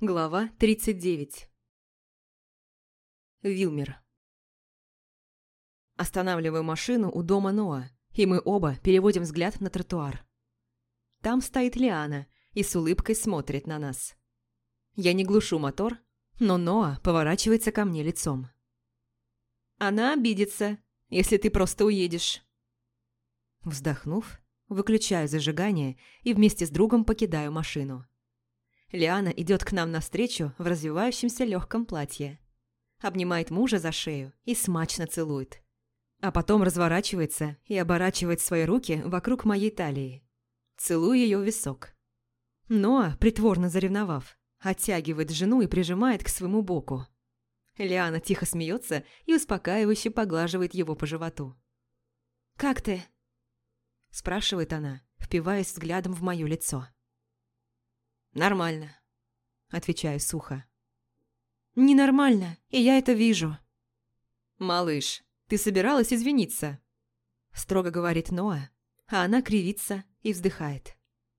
Глава 39. Вилмер. Останавливаю машину у дома Ноа, и мы оба переводим взгляд на тротуар. Там стоит Лиана и с улыбкой смотрит на нас. Я не глушу мотор, но Ноа поворачивается ко мне лицом. Она обидится, если ты просто уедешь. Вздохнув, выключаю зажигание и вместе с другом покидаю машину. Лиана идет к нам навстречу в развивающемся легком платье. Обнимает мужа за шею и смачно целует. А потом разворачивается и оборачивает свои руки вокруг моей талии. Целую ее в висок. Ноа, притворно заревновав, оттягивает жену и прижимает к своему боку. Лиана тихо смеется и успокаивающе поглаживает его по животу. «Как ты?» – спрашивает она, впиваясь взглядом в мое лицо. «Нормально», – отвечаю сухо. «Ненормально, и я это вижу». «Малыш, ты собиралась извиниться?» – строго говорит Ноа, а она кривится и вздыхает.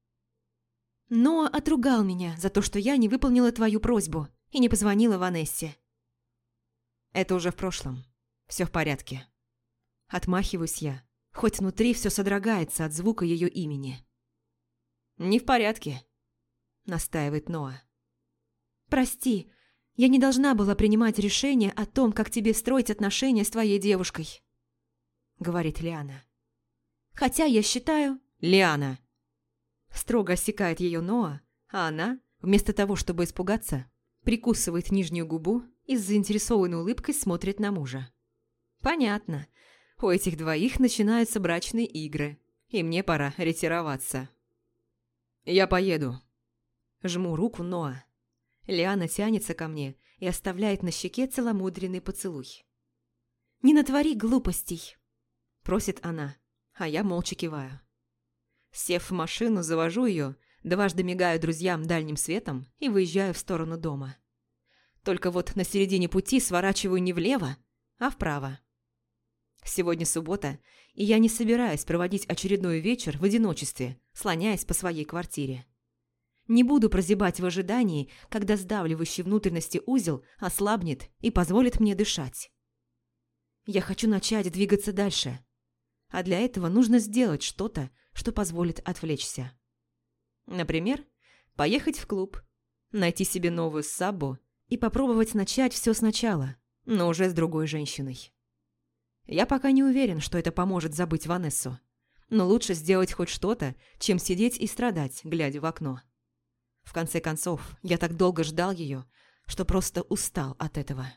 «Ноа отругал меня за то, что я не выполнила твою просьбу и не позвонила Ванессе». «Это уже в прошлом. Все в порядке». Отмахиваюсь я, хоть внутри все содрогается от звука ее имени. «Не в порядке», – настаивает Ноа. «Прости, я не должна была принимать решение о том, как тебе строить отношения с твоей девушкой», – говорит Лиана. «Хотя я считаю...» «Лиана!» Строго осекает ее Ноа, а она, вместо того, чтобы испугаться, прикусывает нижнюю губу и с заинтересованной улыбкой смотрит на мужа. «Понятно. У этих двоих начинаются брачные игры, и мне пора ретироваться». «Я поеду». Жму руку Ноа. Лиана тянется ко мне и оставляет на щеке целомудренный поцелуй. «Не натвори глупостей», – просит она, а я молча киваю. Сев в машину, завожу ее, дважды мигаю друзьям дальним светом и выезжаю в сторону дома. Только вот на середине пути сворачиваю не влево, а вправо. Сегодня суббота, и я не собираюсь проводить очередной вечер в одиночестве, слоняясь по своей квартире. Не буду прозябать в ожидании, когда сдавливающий внутренности узел ослабнет и позволит мне дышать. Я хочу начать двигаться дальше, а для этого нужно сделать что-то, что позволит отвлечься. Например, поехать в клуб, найти себе новую саббу и попробовать начать все сначала, но уже с другой женщиной. Я пока не уверен, что это поможет забыть Ванессу, но лучше сделать хоть что-то, чем сидеть и страдать, глядя в окно. В конце концов, я так долго ждал ее, что просто устал от этого.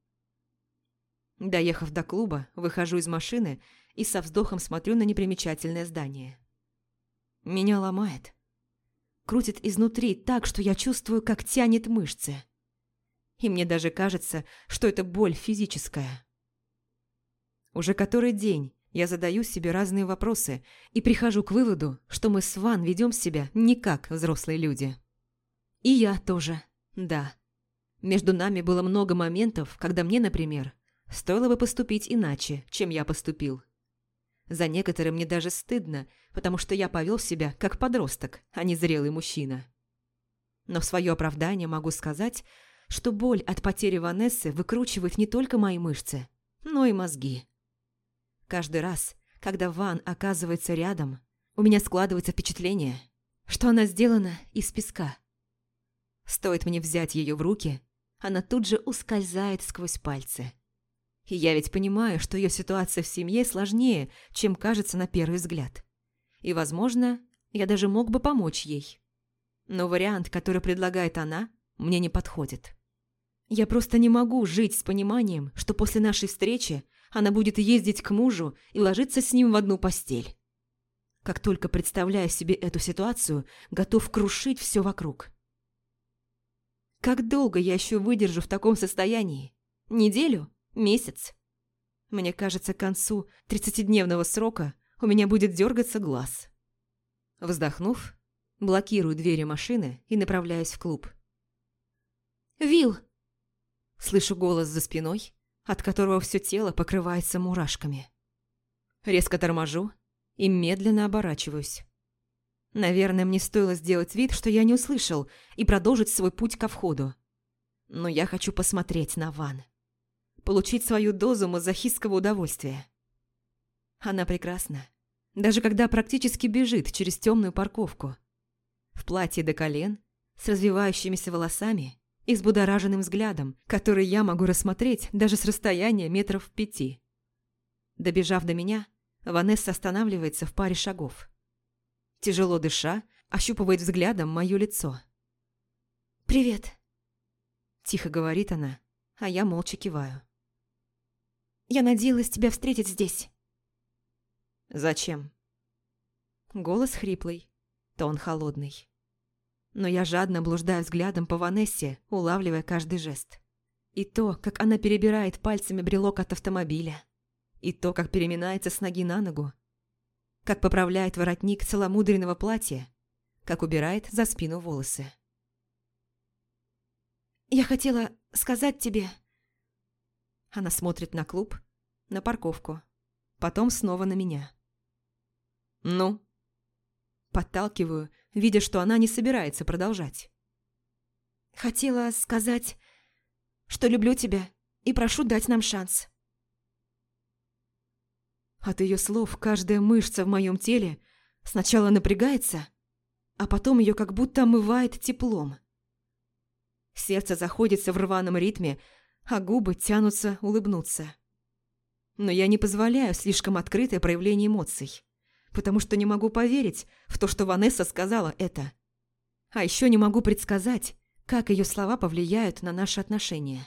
Доехав до клуба, выхожу из машины и со вздохом смотрю на непримечательное здание. Меня ломает. Крутит изнутри так, что я чувствую, как тянет мышцы. И мне даже кажется, что это боль физическая. Уже который день я задаю себе разные вопросы и прихожу к выводу, что мы с Ван ведем себя не как взрослые люди. И я тоже, да. Между нами было много моментов, когда мне, например, стоило бы поступить иначе, чем я поступил. За некоторые мне даже стыдно, потому что я повел себя как подросток, а не зрелый мужчина. Но в свое оправдание могу сказать, что боль от потери Ванессы выкручивает не только мои мышцы, но и мозги. Каждый раз, когда Ван оказывается рядом, у меня складывается впечатление, что она сделана из песка. Стоит мне взять ее в руки, она тут же ускользает сквозь пальцы. И я ведь понимаю, что ее ситуация в семье сложнее, чем кажется на первый взгляд. И, возможно, я даже мог бы помочь ей. Но вариант, который предлагает она, мне не подходит. Я просто не могу жить с пониманием, что после нашей встречи она будет ездить к мужу и ложиться с ним в одну постель. Как только представляю себе эту ситуацию, готов крушить все вокруг. Как долго я еще выдержу в таком состоянии? Неделю? Месяц? Мне кажется, к концу 30-дневного срока у меня будет дергаться глаз. Вздохнув, блокирую двери машины и направляюсь в клуб. «Вил!» Слышу голос за спиной, от которого все тело покрывается мурашками. Резко торможу и медленно оборачиваюсь. Наверное, мне стоило сделать вид, что я не услышал, и продолжить свой путь ко входу. Но я хочу посмотреть на Ван. Получить свою дозу мазохистского удовольствия. Она прекрасна. Даже когда практически бежит через темную парковку. В платье до колен, с развивающимися волосами и с будораженным взглядом, который я могу рассмотреть даже с расстояния 5 метров. Добежав до меня, Ванесса останавливается в паре шагов. Тяжело дыша, ощупывает взглядом мое лицо. «Привет», – тихо говорит она, а я молча киваю. «Я надеялась тебя встретить здесь». «Зачем?» Голос хриплый, тон холодный. Но я жадно блуждаю взглядом по Ванессе, улавливая каждый жест. И то, как она перебирает пальцами брелок от автомобиля. И то, как переминается с ноги на ногу. Как поправляет воротник целомудренного платья. Как убирает за спину волосы. «Я хотела сказать тебе...» Она смотрит на клуб, на парковку. Потом снова на меня. «Ну?» Подталкиваю, видя, что она не собирается продолжать. «Хотела сказать, что люблю тебя и прошу дать нам шанс». От ее слов каждая мышца в моем теле сначала напрягается, а потом ее как будто омывает теплом. Сердце заходится в рваном ритме, а губы тянутся улыбнуться. Но я не позволяю слишком открытое проявление эмоций, потому что не могу поверить в то, что Ванесса сказала это. А еще не могу предсказать, как ее слова повлияют на наши отношения.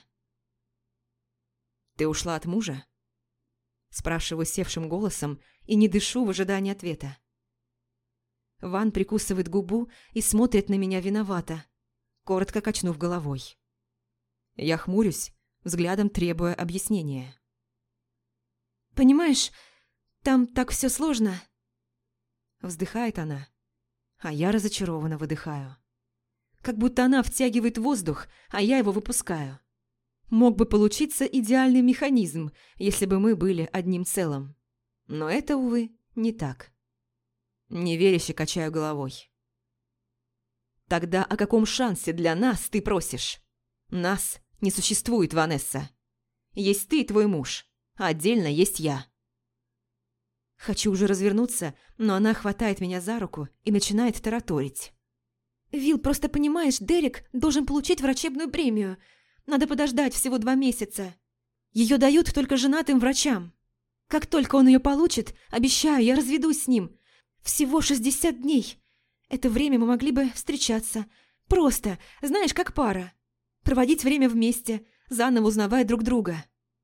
«Ты ушла от мужа?» Спрашиваю севшим голосом и не дышу в ожидании ответа. Ван прикусывает губу и смотрит на меня виновато, коротко качнув головой. Я хмурюсь, взглядом требуя объяснения. «Понимаешь, там так все сложно». Вздыхает она, а я разочарованно выдыхаю. Как будто она втягивает воздух, а я его выпускаю. Мог бы получиться идеальный механизм, если бы мы были одним целым. Но это, увы, не так. Неверяще качаю головой. «Тогда о каком шансе для нас ты просишь? Нас не существует, Ванесса. Есть ты и твой муж, а отдельно есть я». Хочу уже развернуться, но она хватает меня за руку и начинает тараторить. «Вилл, просто понимаешь, Дерек должен получить врачебную премию. Надо подождать всего 2 месяца. Ее дают только женатым врачам. Как только он ее получит, обещаю, я разведусь с ним. Всего 60 дней. Это время мы могли бы встречаться. Просто, знаешь, как пара. Проводить время вместе, заново узнавая друг друга».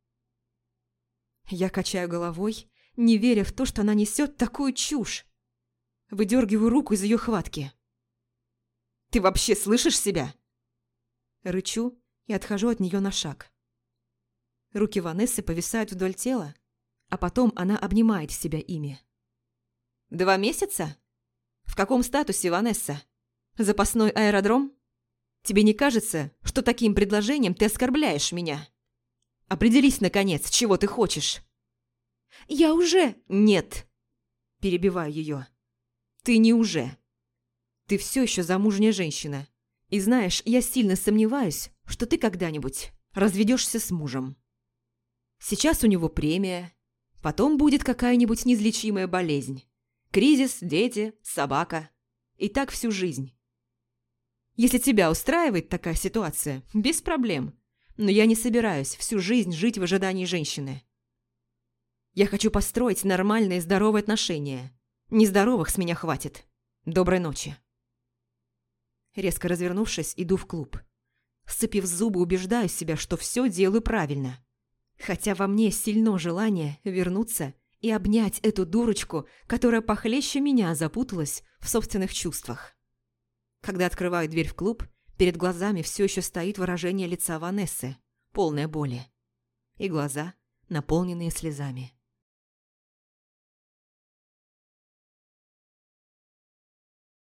Я качаю головой, не веря в то, что она несет такую чушь. Выдергиваю руку из ее хватки. «Ты вообще слышишь себя?» Рычу и отхожу от нее на шаг. Руки Ванессы повисают вдоль тела, а потом она обнимает себя ими. 2 месяца? В каком статусе, Ванесса? Запасной аэродром? Тебе не кажется, что таким предложением ты оскорбляешь меня? Определись, наконец, чего ты хочешь. «Я уже...» «Нет!» Перебиваю ее. «Ты не уже. Ты все еще замужняя женщина. И знаешь, я сильно сомневаюсь, что ты когда-нибудь разведешься с мужем. Сейчас у него премия, потом будет какая-нибудь неизлечимая болезнь. Кризис, дети, собака. И так всю жизнь. Если тебя устраивает такая ситуация, без проблем. Но я не собираюсь всю жизнь жить в ожидании женщины. Я хочу построить нормальные здоровые отношения. Нездоровых с меня хватит. Доброй ночи». Резко развернувшись, иду в клуб. Сцепив зубы, убеждаю себя, что все делаю правильно. Хотя во мне сильно желание вернуться и обнять эту дурочку, которая похлеще меня запуталась в собственных чувствах. Когда открываю дверь в клуб, перед глазами все еще стоит выражение лица Ванессы, полное боли. И глаза, наполненные слезами.